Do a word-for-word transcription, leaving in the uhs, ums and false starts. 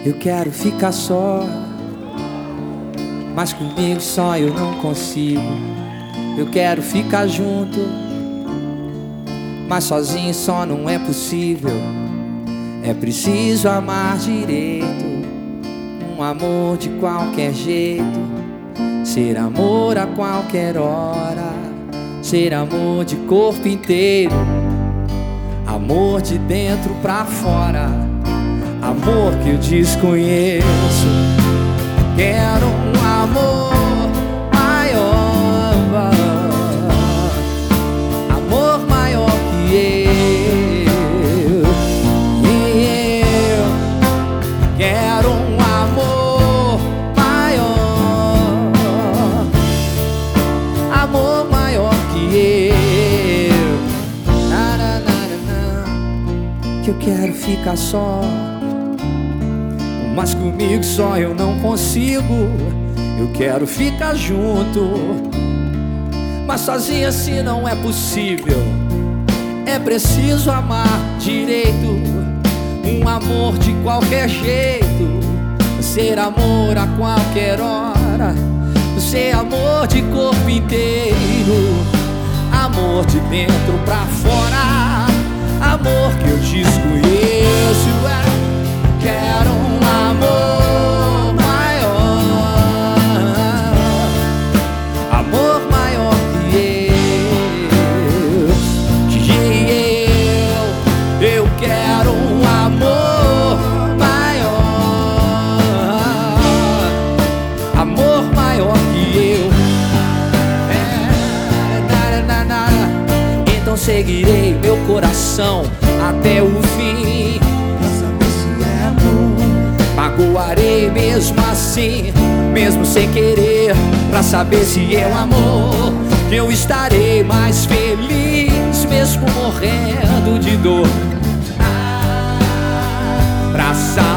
Eu quero ficar só, mas comigo só eu não consigo. Eu quero ficar junto, mas sozinho só não é possível. É preciso amar direito, um amor de qualquer jeito, ser amor a qualquer hora, ser amor de corpo inteiro, amor de dentro pra fora, amor que eu desconheço. Quero um amor maior, amor maior que eu. E eu quero um amor maior, amor maior que eu. Na, na, na, na, que eu quero ficar só, mas comigo só eu não consigo. Eu quero ficar junto, mas sozinho assim não é possível. É preciso amar direito, um amor de qualquer jeito, ser amor a qualquer hora, ser amor de corpo inteiro, amor de dentro pra fora, amor que eu desconheço. Quero um amor maior, amor maior que eu, que eu. Eu quero um amor maior, amor maior que eu. É, na, na, na. Então seguirei meu coração até o fim. Magoarei mesmo assim, mesmo sem querer, pra saber se é o amor. Que eu estarei mais feliz, mesmo morrendo de dor, ah, pra saber